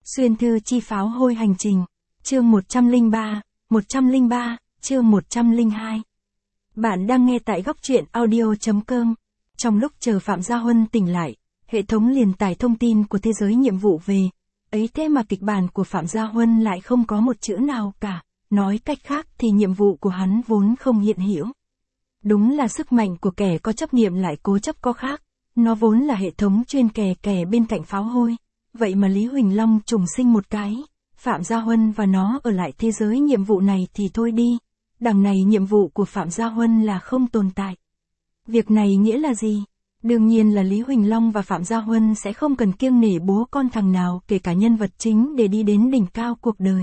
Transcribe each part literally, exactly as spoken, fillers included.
Xuyên thư chi pháo hôi hành trình. Chương một trăm lẻ ba, một trăm lẻ ba, chương một trăm lẻ hai. Bạn đang nghe tại góc truyện audio chấm com. Trong lúc chờ Phạm Gia Huân tỉnh lại, hệ thống liền tải thông tin của thế giới nhiệm vụ về. Ấy thế mà kịch bản của Phạm Gia Huân lại không có một chữ nào cả. Nói cách khác thì nhiệm vụ của hắn vốn không hiện hữu. Đúng là sức mạnh của kẻ có chấp niệm lại cố chấp có khác. Nó vốn là hệ thống chuyên kè kè bên cạnh pháo hôi. Vậy mà Lý Huỳnh Long trùng sinh một cái, Phạm Gia Huân và nó ở lại thế giới nhiệm vụ này thì thôi đi. Đằng này nhiệm vụ của Phạm Gia Huân là không tồn tại. Việc này nghĩa là gì? Đương nhiên là Lý Huỳnh Long và Phạm Gia Huân sẽ không cần kiêng nể bố con thằng nào kể cả nhân vật chính để đi đến đỉnh cao cuộc đời.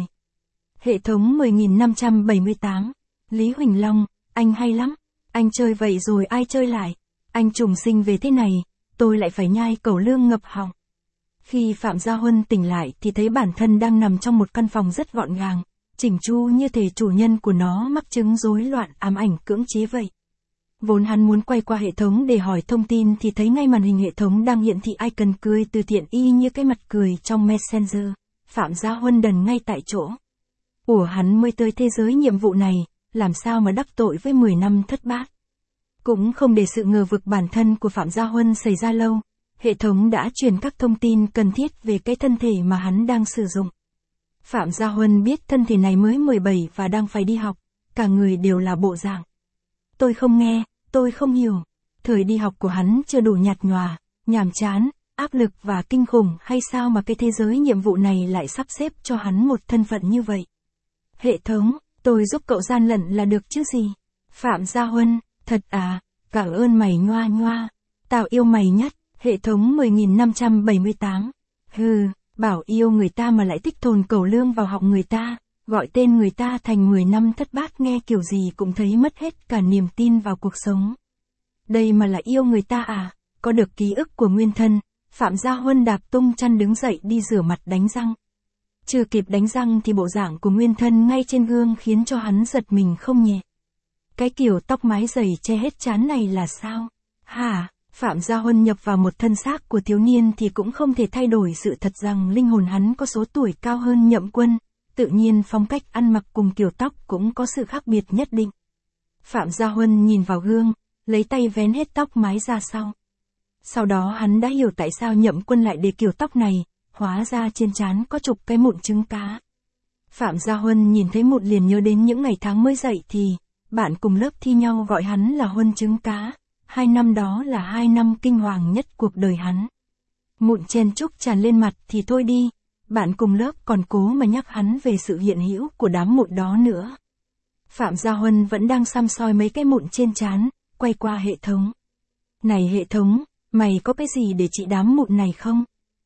Hệ thống mười nghìn năm trăm bảy mươi tám. Lý Huỳnh Long, anh hay lắm. Anh chơi vậy rồi ai chơi lại? Anh trùng sinh về thế này, tôi lại phải nhai cẩu lương ngập họng. Khi Phạm Gia Huân tỉnh lại thì thấy bản thân đang nằm trong một căn phòng rất gọn gàng, chỉnh chu như thể chủ nhân của nó mắc chứng rối loạn ám ảnh cưỡng chế vậy. Vốn hắn muốn quay qua hệ thống để hỏi thông tin thì thấy ngay màn hình hệ thống đang hiển thị icon cười từ thiện y như cái mặt cười trong Messenger. Phạm Gia Huân đần ngay tại chỗ. Ủa hắn mới tới thế giới nhiệm vụ này, làm sao mà đắc tội với mười năm thất bát. Cũng không để sự ngờ vực bản thân của Phạm Gia Huân xảy ra lâu. Hệ thống đã truyền các thông tin cần thiết về cái thân thể mà hắn đang sử dụng. Phạm Gia Huân biết thân thể này mới mười bảy và đang phải đi học, cả người đều là bộ dạng. Tôi không nghe, tôi không hiểu. Thời đi học của hắn chưa đủ nhạt nhòa, nhàm chán, áp lực và kinh khủng hay sao mà cái thế giới nhiệm vụ này lại sắp xếp cho hắn một thân phận như vậy. Hệ thống, tôi giúp cậu gian lận là được chứ gì? Phạm Gia Huân, thật à, cảm ơn mày ngoa ngoa, tao yêu mày nhất. Hệ thống mười nghìn năm trăm bảy mươi tám. Hừ, bảo yêu người ta mà lại thích thồn cẩu lương vào họng người ta, gọi tên người ta thành mười năm thất bát nghe kiểu gì cũng thấy mất hết cả niềm tin vào cuộc sống. Đây mà là yêu người ta à, có được ký ức của nguyên thân, Phạm Gia Huân đạp tung chăn đứng dậy đi rửa mặt đánh răng. Chưa kịp đánh răng thì bộ dạng của nguyên thân ngay trên gương khiến cho hắn giật mình không nhẹ. Cái kiểu tóc mái dày che hết trán này là sao? Hả? Phạm Gia Huân nhập vào một thân xác của thiếu niên thì cũng không thể thay đổi sự thật rằng linh hồn hắn có số tuổi cao hơn Nhậm Quân, tự nhiên phong cách ăn mặc cùng kiểu tóc cũng có sự khác biệt nhất định. Phạm Gia Huân nhìn vào gương, lấy tay vén hết tóc mái ra sau. Sau đó hắn đã hiểu tại sao Nhậm Quân lại để kiểu tóc này, hóa ra trên trán có chục cái mụn trứng cá. Phạm Gia Huân nhìn thấy mụn liền nhớ đến những ngày tháng mới dậy thì, bạn cùng lớp thi nhau gọi hắn là Huân trứng cá. Hai năm đó là hai năm kinh hoàng nhất cuộc đời hắn. Mụn chen chúc tràn lên mặt thì thôi đi, bạn cùng lớp còn cố mà nhắc hắn về sự hiện hữu của đám mụn đó nữa. Phạm Gia Huân vẫn đang săm soi mấy cái mụn trên trán, quay qua hệ thống. Này hệ thống, mày có cái gì để trị đám mụn này không?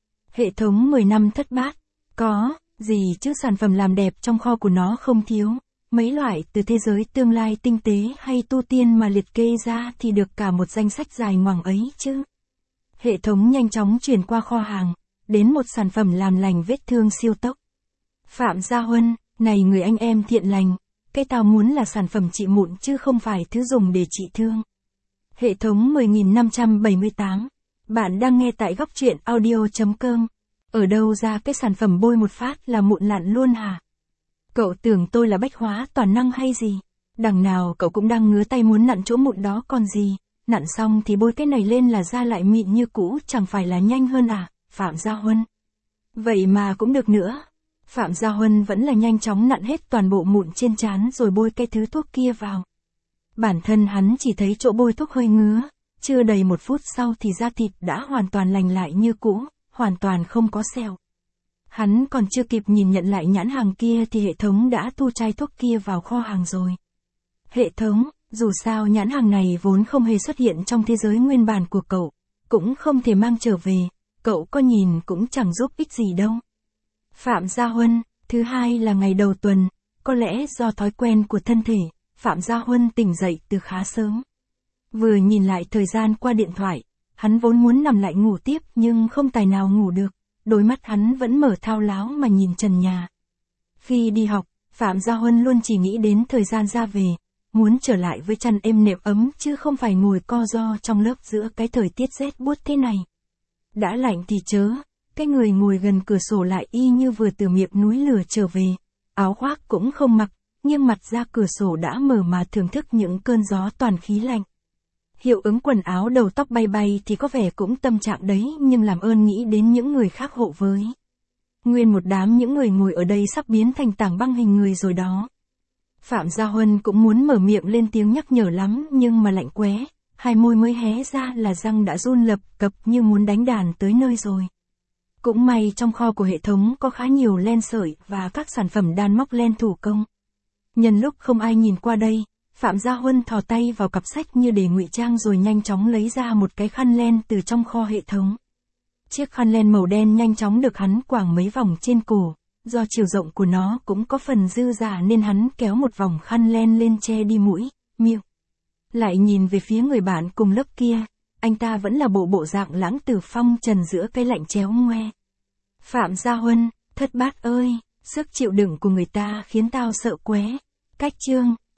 Hệ thống mười năm thất bát, có, gì chứ sản phẩm làm đẹp trong kho của nó không thiếu. Mấy loại từ thế giới tương lai tinh tế hay tu tiên mà liệt kê ra thì được cả một danh sách dài ngoằng ấy chứ. Hệ thống nhanh chóng chuyển qua kho hàng, đến một sản phẩm làm lành vết thương siêu tốc. Phạm Gia Huân, này người anh em thiện lành, cái tao muốn là sản phẩm trị mụn chứ không phải thứ dùng để trị thương. Hệ thống mười nghìn năm trăm bảy mươi tám. Bạn đang nghe tại góc truyện audio chấm com. Ở đâu ra cái sản phẩm bôi một phát là mụn lặn luôn hả? Cậu tưởng tôi là bách hóa toàn năng hay gì? Đằng nào cậu cũng đang ngứa tay muốn nặn chỗ mụn đó còn gì, nặn xong thì bôi cái này lên là da lại mịn như cũ chẳng phải là nhanh hơn à, Phạm Gia Huân. Vậy mà cũng được nữa. Phạm Gia Huân vẫn là nhanh chóng nặn hết toàn bộ mụn trên trán rồi bôi cái thứ thuốc kia vào. Bản thân hắn chỉ thấy chỗ bôi thuốc hơi ngứa, chưa đầy một phút sau thì da thịt đã hoàn toàn lành lại như cũ, hoàn toàn không có sẹo. Hắn còn chưa kịp nhìn nhận lại nhãn hàng kia thì hệ thống đã thu chai thuốc kia vào kho hàng rồi. Hệ thống, dù sao nhãn hàng này vốn không hề xuất hiện trong thế giới nguyên bản của cậu, cũng không thể mang trở về, cậu có nhìn cũng chẳng giúp ích gì đâu. Phạm Gia Huân, thứ hai là ngày đầu tuần, có lẽ do thói quen của thân thể, Phạm Gia Huân tỉnh dậy từ khá sớm. Vừa nhìn lại thời gian qua điện thoại, hắn vốn muốn nằm lại ngủ tiếp nhưng không tài nào ngủ được. Đôi mắt hắn vẫn mở thao láo mà nhìn trần nhà. Khi đi học, Phạm Gia Huân luôn chỉ nghĩ đến thời gian ra về, muốn trở lại với chăn êm nệm ấm chứ không phải ngồi co ro trong lớp giữa cái thời tiết rét buốt thế này. Đã lạnh thì chớ, Cái người ngồi gần cửa sổ lại y như vừa từ miệng núi lửa trở về, áo khoác cũng không mặc, nghiêng mặt ra cửa sổ đã mở mà thưởng thức những cơn gió toàn khí lạnh. Hiệu ứng quần áo đầu tóc bay bay thì có vẻ cũng tâm trạng đấy, nhưng làm ơn nghĩ đến những người khác hộ với. Nguyên một đám những người ngồi ở đây sắp biến thành tảng băng hình người rồi đó. Phạm Gia Huân cũng muốn mở miệng lên tiếng nhắc nhở lắm nhưng mà lạnh qué, hai môi mới hé ra là răng đã run lập cập như muốn đánh đàn tới nơi rồi. Cũng may trong kho của hệ thống có khá nhiều len sợi và các sản phẩm đan móc len thủ công. Nhân lúc không ai nhìn qua đây, Phạm Gia Huân thò tay vào cặp sách như để ngụy trang rồi nhanh chóng lấy ra một cái khăn len từ trong kho hệ thống. Chiếc khăn len màu đen nhanh chóng được hắn quàng mấy vòng trên cổ, do chiều rộng của nó cũng có phần dư dả nên hắn kéo một vòng khăn len lên che đi mũi, miệng. Lại nhìn về phía người bạn cùng lớp kia, anh ta vẫn là bộ bộ dạng lãng tử phong trần giữa cái lạnh chéo ngoe. Phạm Gia Huân, thất bát ơi, sức chịu đựng của người ta khiến tao sợ qué. Cách chương